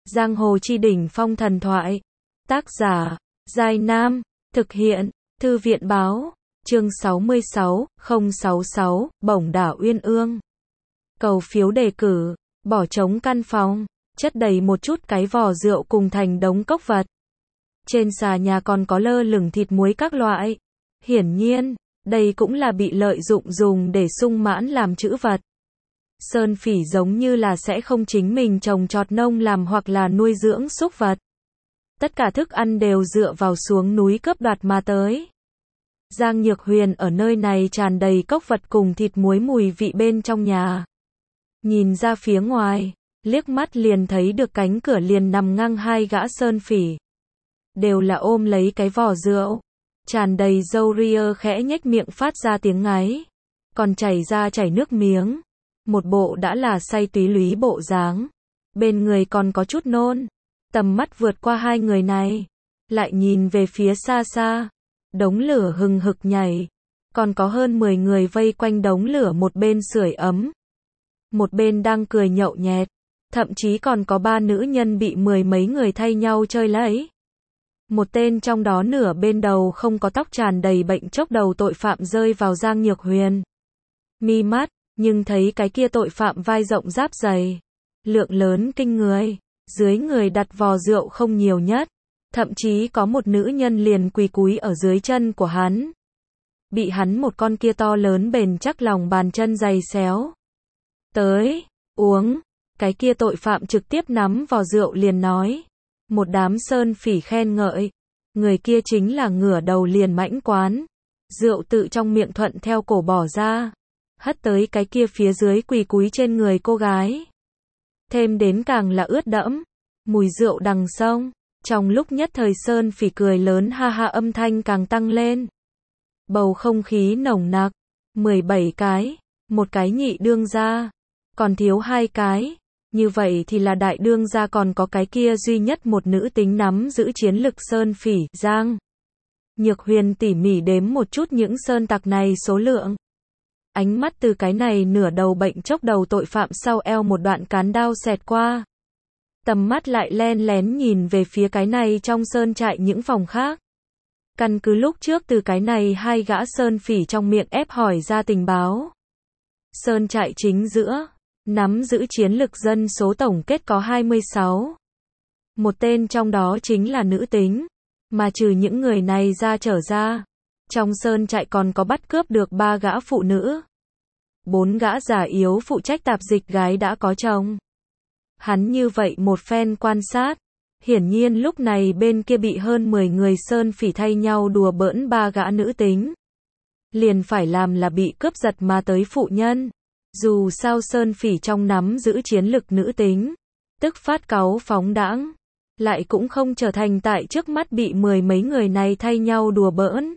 Giang hồ chi đỉnh phong thần thoại. Tác giả, Giai Nam. Thực hiện, Thư viện báo. Chương 66, 066, Bổng đảo Uyên Ương. Cầu phiếu đề cử, bỏ trống căn phòng, chất đầy một chút cái vò rượu cùng thành đống cốc vật. Trên xà nhà còn có lơ lửng thịt muối các loại. Hiển nhiên, đây cũng là bị lợi dụng dùng để sung mãn làm trữ vật. Sơn Phỉ giống như là sẽ không chính mình trồng trọt nông làm hoặc là nuôi dưỡng súc vật. Tất cả thức ăn đều dựa vào xuống núi cướp đoạt mà tới. Giang Nhược Huyền ở nơi này tràn đầy cốc vật cùng thịt muối mùi vị bên trong nhà. Nhìn ra phía ngoài, liếc mắt liền thấy được cánh cửa liền nằm ngang hai gã Sơn Phỉ. Đều là ôm lấy cái vò rượu, tràn đầy râu ria khẽ nhếch miệng phát ra tiếng ngáy, còn chảy nước miếng. Một bộ đã là say túy lúy bộ dáng. Bên người còn có chút nôn. Tầm mắt vượt qua hai người này, lại nhìn về phía xa xa. Đống lửa hừng hực nhảy. Còn có hơn 10 người vây quanh đống lửa, một bên sưởi ấm, một bên đang cười nhậu nhẹt. Thậm chí còn có 3 nữ nhân bị 10 mấy người thay nhau chơi lấy. Một tên trong đó nửa bên đầu không có tóc, tràn đầy bệnh chốc đầu tội phạm rơi vào Giang Nhược Huyền mi mắt. Nhưng thấy cái kia tội phạm vai rộng giáp dày, lượng lớn kinh người, dưới người đặt vò rượu không nhiều nhất, thậm chí có một nữ nhân liền quỳ cúi ở dưới chân của hắn. Bị hắn một con kia to lớn bền chắc lòng bàn chân giày xéo. Tới, uống, cái kia tội phạm trực tiếp nắm vò rượu liền nói. Một đám Sơn Phỉ khen ngợi, người kia chính là ngửa đầu liền mãnh quán. Rượu tự trong miệng thuận theo cổ bỏ ra, hất tới cái kia phía dưới quỳ cúi trên người cô gái. Thêm đến càng là ướt đẫm, mùi rượu đằng sông. Trong lúc nhất thời Sơn Phỉ cười lớn ha ha, âm thanh càng tăng lên. Bầu không khí nồng nặc. 17 cái, một cái nhị đương gia, còn thiếu 2 cái. Như vậy thì là đại đương gia, còn có cái kia duy nhất một nữ tính nắm giữ chiến lực Sơn Phỉ. Giang Nhược Huyền tỉ mỉ đếm một chút những sơn tặc này số lượng. Ánh mắt từ cái này nửa đầu bệnh chốc đầu tội phạm sau eo một đoạn cán đao xẹt qua. Tầm mắt lại len lén nhìn về phía cái này trong sơn trại những phòng khác. Căn cứ lúc trước từ cái này hai gã Sơn Phỉ trong miệng ép hỏi ra tình báo. Sơn trại chính giữa, nắm giữ chiến lực dân số tổng kết có 26. Một tên trong đó chính là nữ tính. Mà trừ những người này ra trở ra, trong sơn trại còn có bắt cướp được 3 gã phụ nữ. 4 gã già yếu phụ trách tạp dịch gái đã có chồng. Hắn như vậy một phen quan sát, hiển nhiên lúc này bên kia bị hơn 10 người Sơn Phỉ thay nhau đùa bỡn 3 gã nữ tính. Liền phải làm là bị cướp giật mà tới phụ nhân. Dù sao Sơn Phỉ trong nắm giữ chiến lực nữ tính, tức phát cáu phóng đãng, lại cũng không trở thành tại trước mắt bị 10 mấy người này thay nhau đùa bỡn.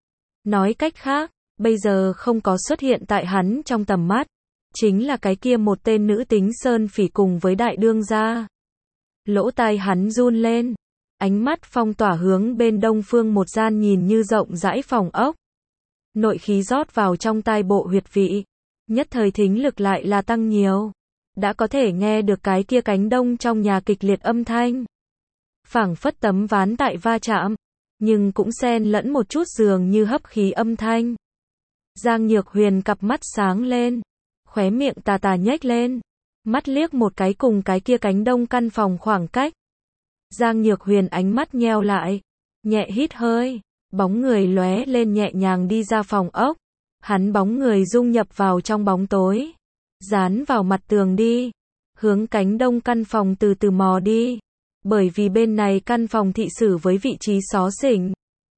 Nói cách khác, bây giờ không có xuất hiện tại hắn trong tầm mắt, chính là cái kia một tên nữ tính Sơn Phỉ cùng với đại đương gia. Lỗ tai hắn run lên, ánh mắt phong tỏa hướng bên đông phương một gian nhìn như rộng rãi phòng ốc. Nội khí rót vào trong tai bộ huyệt vị, nhất thời thính lực lại là tăng nhiều. Đã có thể nghe được cái kia cánh đông trong nhà kịch liệt âm thanh. Phảng phất tấm ván tại va chạm, nhưng cũng xen lẫn một chút dường như hấp khí âm thanh. Giang Nhược Huyền cặp mắt sáng lên, khóe miệng tà tà nhếch lên, mắt liếc một cái cùng cái kia cánh đông căn phòng khoảng cách. Giang Nhược Huyền ánh mắt nheo lại, nhẹ hít hơi, bóng người lóe lên nhẹ nhàng đi ra phòng ốc. Hắn bóng người dung nhập vào trong bóng tối, dán vào mặt tường đi, hướng cánh đông căn phòng từ từ mò đi. Bởi vì bên này căn phòng thị sử với vị trí xó xỉnh,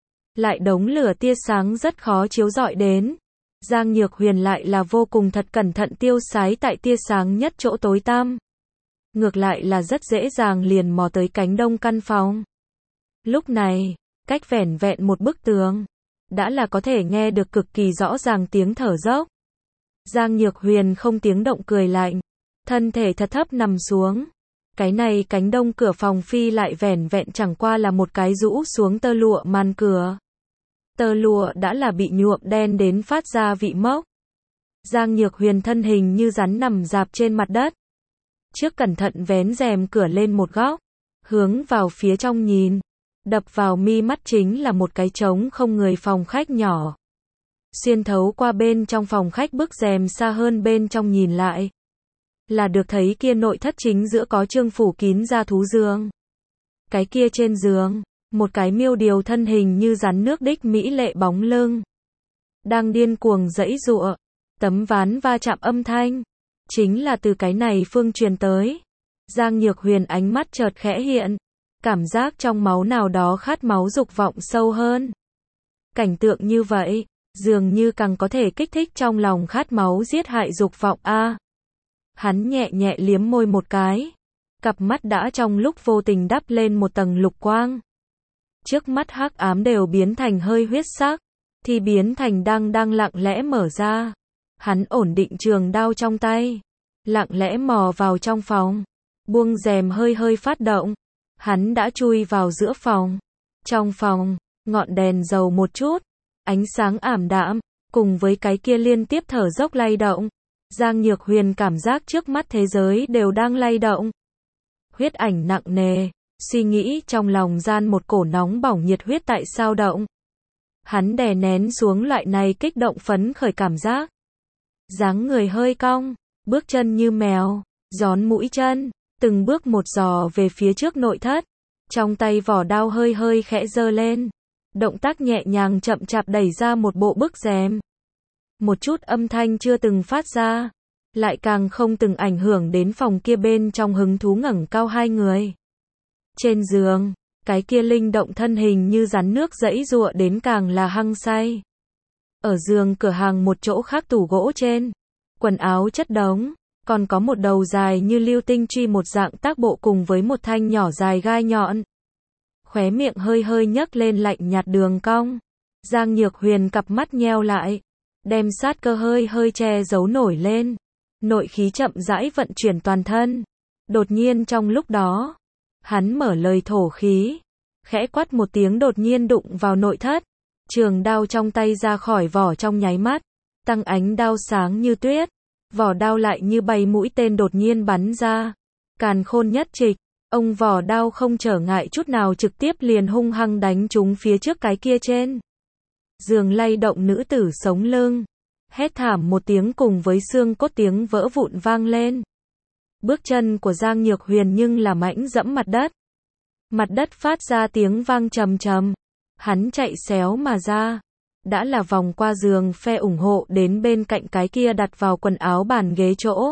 lại đống lửa tia sáng rất khó chiếu rọi đến. Giang Nhược Huyền lại là vô cùng thật cẩn thận tiêu sái tại tia sáng nhất chỗ tối tăm. Ngược lại là rất dễ dàng liền mò tới cánh đông căn phòng. Lúc này, cách vẻn vẹn một bức tường, đã là có thể nghe được cực kỳ rõ ràng tiếng thở dốc. Giang Nhược Huyền không tiếng động cười lạnh, thân thể thật thấp nằm xuống. Cái này cánh đông cửa phòng phi lại vẻn vẹn chẳng qua là một cái rũ xuống tơ lụa màn cửa. Tơ lụa đã là bị nhuộm đen đến phát ra vị mốc. Giang Nhược Huyền thân hình như rắn nằm rạp trên mặt đất. Trước cẩn thận vén rèm cửa lên một góc, hướng vào phía trong nhìn. Đập vào mi mắt chính là một cái trống không người phòng khách nhỏ. Xuyên thấu qua bên trong phòng khách bức rèm xa hơn bên trong nhìn lại. Là được thấy kia nội thất chính giữa có trương phủ kín da thú giường. Cái kia trên giường, một cái miêu điều thân hình như rắn nước đích mỹ lệ bóng lưng. Đang điên cuồng giãy giụa, tấm ván va chạm âm thanh. Chính là từ cái này phương truyền tới. Giang Nhược Huyền ánh mắt chợt khẽ hiện. Cảm giác trong máu nào đó khát máu dục vọng sâu hơn. Cảnh tượng như vậy, dường như càng có thể kích thích trong lòng khát máu giết hại dục vọng a. Hắn nhẹ nhẹ liếm môi một cái. Cặp mắt đã trong lúc vô tình đắp lên một tầng lục quang. Trước mắt hắc ám đều biến thành hơi huyết sắc, thì biến thành đang lặng lẽ mở ra. Hắn ổn định trường đao trong tay, lặng lẽ mò vào trong phòng, buông rèm hơi phát động. Hắn đã chui vào giữa phòng. Trong phòng, ngọn đèn dầu một chút, ánh sáng ảm đạm, cùng với cái kia liên tiếp thở dốc lay động. Giang Nhược Huyền cảm giác trước mắt thế giới đều đang lay động. Huyết ảnh nặng nề, suy nghĩ trong lòng gian một cổ nóng bỏng nhiệt huyết tại sao động. Hắn đè nén xuống loại này kích động phấn khởi cảm giác. Dáng người hơi cong, bước chân như mèo, gión mũi chân, từng bước một dò về phía trước nội thất. Trong tay vỏ đao hơi khẽ giơ lên. Động tác nhẹ nhàng chậm chạp đẩy ra một bộ bức rèm. Một chút âm thanh chưa từng phát ra, lại càng không từng ảnh hưởng đến phòng kia bên trong hứng thú ngẩng cao hai người. Trên giường, cái kia linh động thân hình như rắn nước giãy giụa đến càng là hăng say. Ở giường cửa hàng một chỗ khác tủ gỗ trên, quần áo chất đống, còn có một đầu dài như lưu tinh truy một dạng tác bộ cùng với một thanh nhỏ dài gai nhọn. Khóe miệng hơi nhấc lên lạnh nhạt đường cong. Giang Nhược Huyền cặp mắt nheo lại, đem sát cơ hơi che giấu nổi lên. Nội khí chậm rãi vận chuyển toàn thân. Đột nhiên trong lúc đó, hắn mở lời thổ khí, khẽ quát một tiếng đột nhiên đụng vào nội thất. Trường đao trong tay ra khỏi vỏ trong nháy mắt, tăng ánh đao sáng như tuyết. Vỏ đao lại như bay mũi tên đột nhiên bắn ra. Càn khôn nhất trịch, ông vỏ đao không trở ngại chút nào trực tiếp liền hung hăng đánh trúng phía trước cái kia trên giường lay động nữ tử sống lưng. Hét thảm một tiếng cùng với xương cốt tiếng vỡ vụn vang lên. Bước chân của Giang Nhược Huyền nhưng là mãnh dẫm mặt đất. Mặt đất phát ra tiếng vang trầm trầm. Hắn chạy xéo mà ra. Đã là vòng qua giường phe ủng hộ đến bên cạnh cái kia đặt vào quần áo bàn ghế chỗ.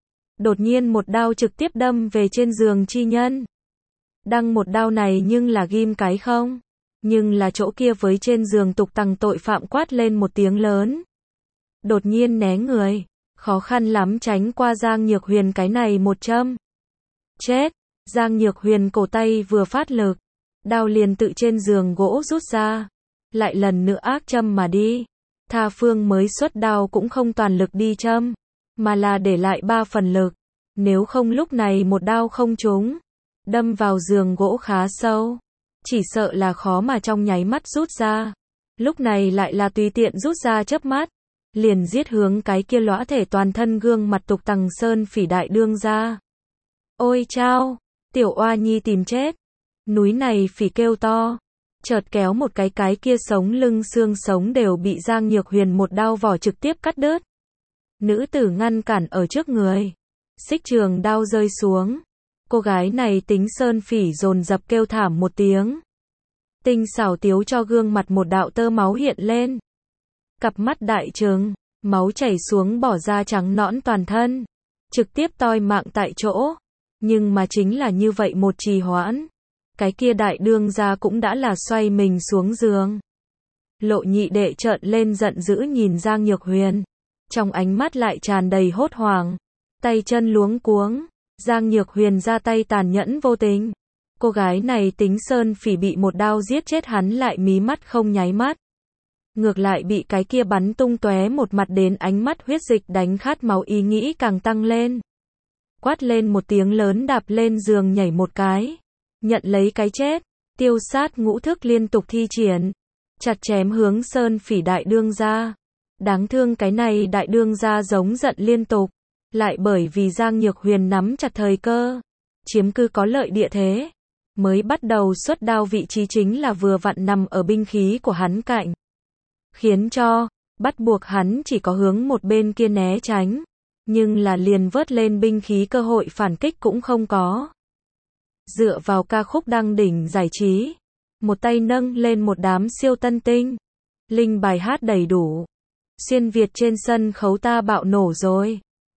Đột nhiên một đao trực tiếp đâm về trên giường chi nhân. Đăng một đao này nhưng là ghim cái không. Nhưng là chỗ kia với trên giường tục tằng tội phạm quát lên một tiếng lớn. Đột nhiên né người, khó khăn lắm tránh qua Giang Nhược Huyền cái này một châm. Chết, Giang Nhược Huyền cổ tay vừa phát lực, đao liền tự trên giường gỗ rút ra, lại lần nữa ác châm mà đi. Tha phương mới xuất đao cũng không toàn lực đi châm, mà là để lại 3 phần lực, nếu không lúc này một đao không trúng, đâm vào giường gỗ khá sâu, chỉ sợ là khó mà trong nháy mắt rút ra. Lúc này lại là tùy tiện rút ra chớp mắt, liền giết hướng cái kia lõa thể toàn thân gương mặt tục tằng sơn phỉ đại đương ra. Ôi chao, tiểu oa nhi tìm chết. Núi này phỉ kêu to, chợt kéo một cái kia sống lưng xương sống đều bị Giang Nhược Huyền một đao vỏ trực tiếp cắt đứt. Nữ tử ngăn cản ở trước người, xích trường đao rơi xuống. Cô gái này tính sơn phỉ dồn dập kêu thảm một tiếng. Tinh xảo tiếu cho gương mặt một đạo tơ máu hiện lên. Cặp mắt đại trừng, máu chảy xuống bỏ ra trắng nõn toàn thân, trực tiếp toi mạng tại chỗ. Nhưng mà chính là như vậy một trì hoãn, cái kia đại đương gia cũng đã là xoay mình xuống giường. Lộ nhị đệ trợn lên giận dữ nhìn Giang Nhược Huyền, trong ánh mắt lại tràn đầy hốt hoảng, tay chân luống cuống. Giang Nhược Huyền ra tay tàn nhẫn vô tình. Cô gái này tính sơn phỉ bị một đao giết chết hắn lại mí mắt không nháy mắt. Ngược lại bị cái kia bắn tung tóe một mặt đến ánh mắt huyết dịch đánh khát máu ý nghĩ càng tăng lên. Quát lên một tiếng lớn đạp lên giường nhảy một cái. Nhận lấy cái chết, tiêu sát ngũ thức liên tục thi triển. Chặt chém hướng sơn phỉ đại đương gia. Đáng thương cái này đại đương gia giống giận liên tục. Lại bởi vì Giang Nhược Huyền nắm chặt thời cơ, chiếm cứ có lợi địa thế, Mới bắt đầu xuất đao vị trí chính là vừa vặn nằm ở binh khí của hắn cạnh. Khiến cho, bắt buộc hắn chỉ có hướng một bên kia né tránh. Nhưng là liền vớt lên binh khí cơ hội phản kích cũng không có. Dựa vào ca khúc đăng đỉnh giải trí. Một tay nâng lên một đám siêu tân tinh. Linh bài hát đầy đủ. Xuyên Việt trên sân khấu ta bạo nổ rồi.